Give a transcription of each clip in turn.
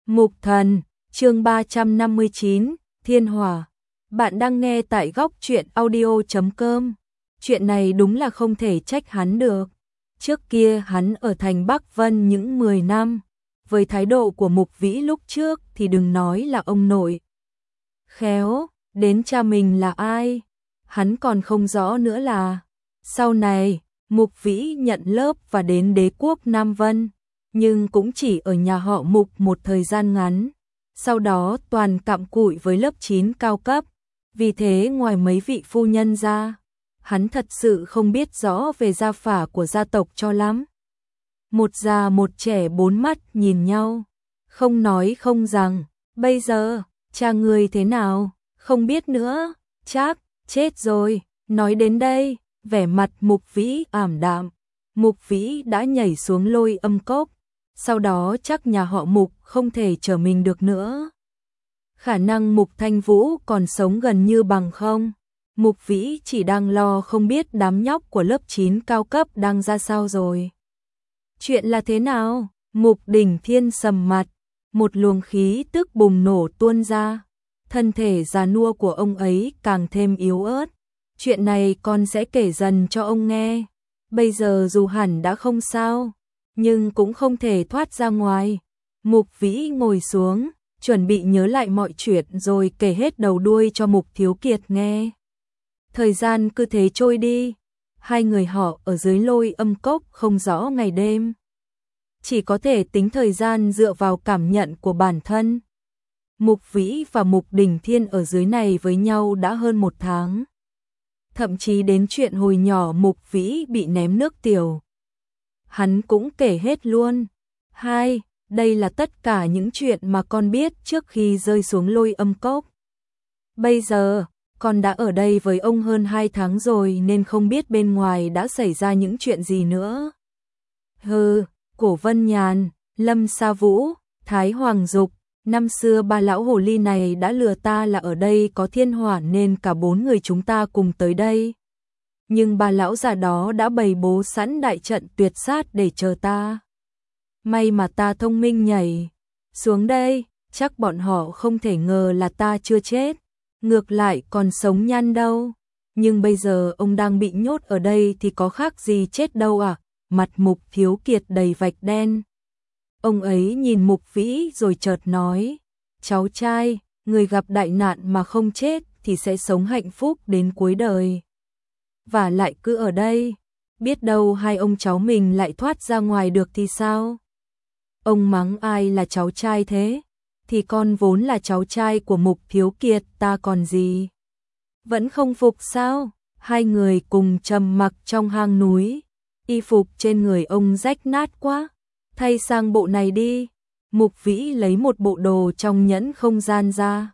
Mục Thần, chương 359, Thiên Hỏa. Bạn đang nghe tại góc truyện audio.com. Chuyện này đúng là không thể trách hắn được. Trước kia hắn ở thành Bắc Vân những 10 năm. Với thái độ của Mục Vĩ lúc trước thì đừng nói là ông nội. Khéo, đến cha mình là ai? Hắn còn không rõ nữa là. Sau này, Mục Vĩ nhận lớp và đến đế quốc Nam Vân. Nhưng cũng chỉ ở nhà họ Mục một thời gian ngắn. Sau đó toàn cặm cụi với lớp 9 cao cấp. Vì thế ngoài mấy vị phu nhân ra, hắn thật sự không biết rõ về gia phả của gia tộc cho lắm. Một già một trẻ bốn mắt nhìn nhau, không nói không rằng, bây giờ, cha người thế nào, không biết nữa, chắc, chết rồi. Nói đến đây, vẻ mặt Mục Vĩ ảm đạm. Mục Vĩ đã nhảy xuống Lôi Âm Cốc. Sau đó chắc nhà họ Mục không thể trở mình được nữa. Khả năng Mục Thanh Vũ còn sống gần như bằng không. Mục Vĩ chỉ đang lo không biết đám nhóc của lớp 9 cao cấp đang ra sao rồi. Chuyện là thế nào? Mục Đỉnh Thiên sầm mặt, một luồng khí tức bùng nổ tuôn ra. Thân thể già nua của ông ấy càng thêm yếu ớt. Chuyện này con sẽ kể dần cho ông nghe. Bây giờ dù hẳn đã không sao, nhưng cũng không thể thoát ra ngoài. Mục Vĩ ngồi xuống, chuẩn bị nhớ lại mọi chuyện rồi kể hết đầu đuôi cho Mục Thiếu Kiệt nghe. Thời gian cứ thế trôi đi, hai người họ ở dưới Lôi Âm Cốc không rõ ngày đêm. Chỉ có thể tính thời gian dựa vào cảm nhận của bản thân. Mục Vĩ và Mục Đỉnh Thiên ở dưới này với nhau đã hơn 1 tháng. Thậm chí đến chuyện hồi nhỏ Mục Vĩ bị ném nước tiểu, hắn cũng kể hết luôn. Đây là tất cả những chuyện mà con biết trước khi rơi xuống Lôi Âm Cốc. Bây giờ, con đã ở đây với ông hơn 2 tháng rồi nên không biết bên ngoài đã xảy ra những chuyện gì nữa. Cổ Vân Nhàn, Lâm Sa Vũ, Thái Hoàng Dục, năm xưa ba lão hồ ly này đã lừa ta là ở đây có thiên hỏa nên cả 4 người chúng ta cùng tới đây. Nhưng ba lão già đó đã bày bố sẵn đại trận tuyệt sát để chờ ta. May mà ta thông minh nhảy xuống đây, chắc bọn họ không thể ngờ là ta chưa chết, ngược lại còn sống nhăn đâu. Nhưng bây giờ ông đang bị nhốt ở đây thì có khác gì chết đâu à? Mặt Mục Thiếu Kiệt đầy vạch đen. Ông ấy nhìn Mục Vĩ rồi chợt nói, cháu trai, người gặp đại nạn mà không chết thì sẽ sống hạnh phúc đến cuối đời. Và lại cứ ở đây, biết đâu hai ông cháu mình lại thoát ra ngoài được thì sao? Ông mắng ai là cháu trai thế? Thì con vốn là cháu trai của Mục Thiếu Kiệt, ta còn gì? Vẫn không phục sao? Hai người cùng trầm mặc trong hang núi. Y phục trên người ông rách nát quá, thay sang bộ này đi. Mục Vĩ lấy một bộ đồ trong nhẫn không gian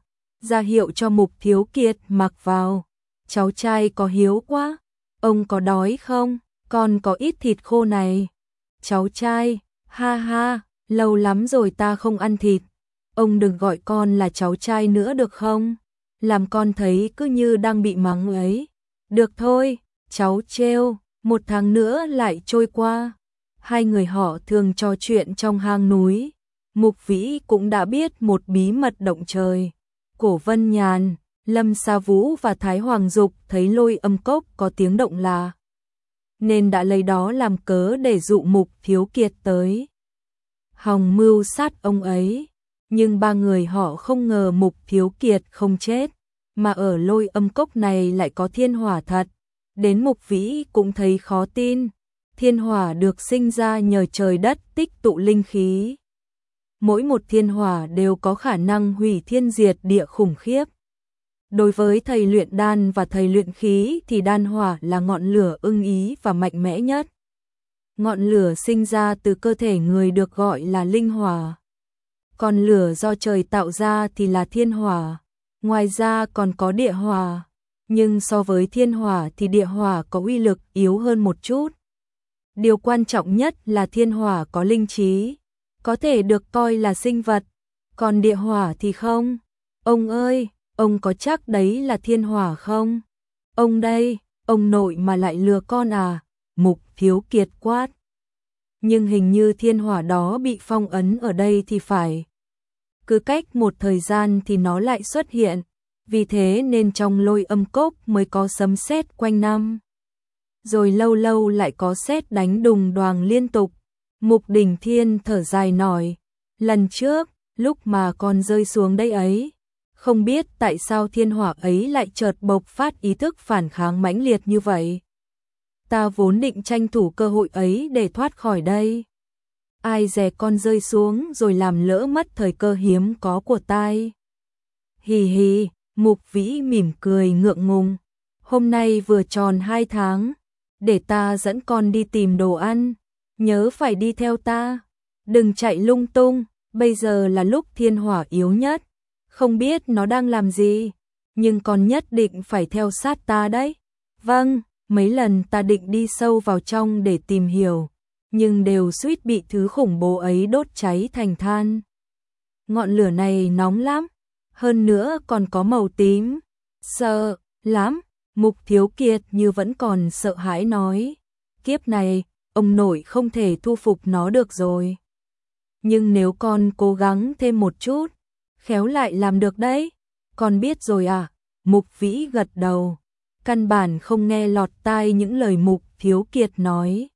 ra hiệu cho Mục Thiếu Kiệt mặc vào. Cháu trai có hiếu quá, ông có đói không? Con có ít thịt khô này. Cháu trai, ha, lâu lắm rồi ta không ăn thịt. Ông đừng gọi con là cháu trai nữa được không? Làm con thấy cứ như đang bị mắng ấy. Được thôi, cháu trêu. 1 tháng nữa lại trôi qua. Hai người họ thường trò chuyện trong hang núi. Mục Vĩ cũng đã biết một bí mật động trời. Cổ Vân Nhàn, Lâm Sa Vũ và Thái Hoàng Dục thấy Lôi Âm Cốc có tiếng động lạ, nên đã lấy đó làm cớ để dụ Mục Thiếu Kiệt tới hòng mưu sát ông ấy. Nhưng ba người họ không ngờ Mục Thiếu Kiệt không chết, mà ở Lôi Âm Cốc này lại có thiên hỏa thật. Đến Mục Vĩ cũng thấy khó tin. Thiên hỏa được sinh ra nhờ trời đất tích tụ linh khí. Mỗi một thiên hỏa đều có khả năng hủy thiên diệt địa khủng khiếp. Đối với thầy luyện đan và thầy luyện khí thì đan hỏa là ngọn lửa ưng ý và mạnh mẽ nhất. Ngọn lửa sinh ra từ cơ thể người được gọi là linh hỏa. Còn lửa do trời tạo ra thì là thiên hỏa. Ngoài ra còn có địa hỏa. Nhưng so với thiên hỏa thì địa hỏa có uy lực yếu hơn một chút. Điều quan trọng nhất là thiên hỏa có linh trí, có thể được coi là sinh vật, còn địa hỏa thì không. Ông ơi, ông có chắc đấy là thiên hỏa không? Ông đây, ông nội mà lại lừa con à? Mục Thiếu Kiệt quát. Nhưng hình như thiên hỏa đó bị phong ấn ở đây thì phải. cứ cách một thời gian thì nó lại xuất hiện, vì thế nên trong Lôi Âm Cốc mới có sấm sét quanh năm. Rồi lâu lâu lại có sét đánh đùng đoàng liên tục. Mục Đình Thiên thở dài nói, lần trước, lúc mà con rơi xuống đây ấy, không biết tại sao thiên hỏa ấy lại chợt bộc phát ý thức phản kháng mãnh liệt như vậy. Ta vốn định tranh thủ cơ hội ấy để thoát khỏi đây. Ai dè con rơi xuống rồi làm lỡ mất thời cơ hiếm có của tai. Hì hì, Mục Vĩ mỉm cười ngượng ngùng. Hôm nay vừa tròn 2 tháng, để ta dẫn con đi tìm đồ ăn. Nhớ phải đi theo ta, đừng chạy lung tung, bây giờ là lúc thiên hỏa yếu nhất. Không biết nó đang làm gì, nhưng con nhất định phải theo sát ta đấy. Vâng, mấy lần ta định đi sâu vào trong để tìm hiểu, nhưng đều suýt bị thứ khủng bố ấy đốt cháy thành than. Ngọn lửa này nóng lắm, hơn nữa còn có màu tím. Sợ lắm, Mục Thiếu Kiệt như vẫn còn sợ hãi nói. Kiếp này, ông nội không thể thu phục nó được rồi. Nhưng nếu con cố gắng thêm một chút, khéo lại làm được đấy. Con biết rồi à? Mục Vĩ gật đầu, căn bản không nghe lọt tai những lời Mục Thiếu Kiệt nói.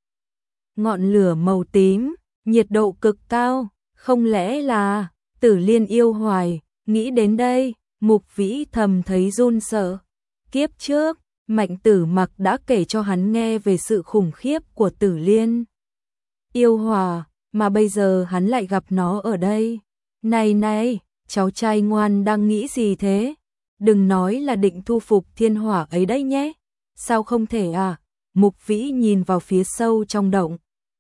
Ngọn lửa màu tím, nhiệt độ cực cao, không lẽ là Tử Liên yêu hoài? Nghĩ đến đây, Mục Vĩ thầm thấy run sợ. Kiếp trước, Mạnh Tử Mặc đã kể cho hắn nghe về sự khủng khiếp của Tử Liên yêu hỏa, mà bây giờ hắn lại gặp nó ở đây. Này này, cháu trai ngoan đang nghĩ gì thế? Đừng nói là định thu phục thiên hỏa ấy đấy nhé. Sao không thể à? Mục Vĩ nhìn vào phía sâu trong động,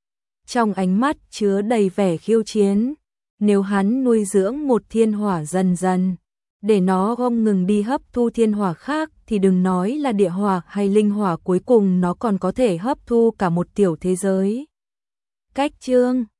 trong ánh mắt chứa đầy vẻ khiêu chiến. Nếu hắn nuôi dưỡng một thiên hỏa dần dần, để nó không ngừng đi hấp thu thiên hỏa khác, thì đừng nói là địa hỏa hay linh hỏa, cuối cùng nó còn có thể hấp thu cả một tiểu thế giới. Cách chương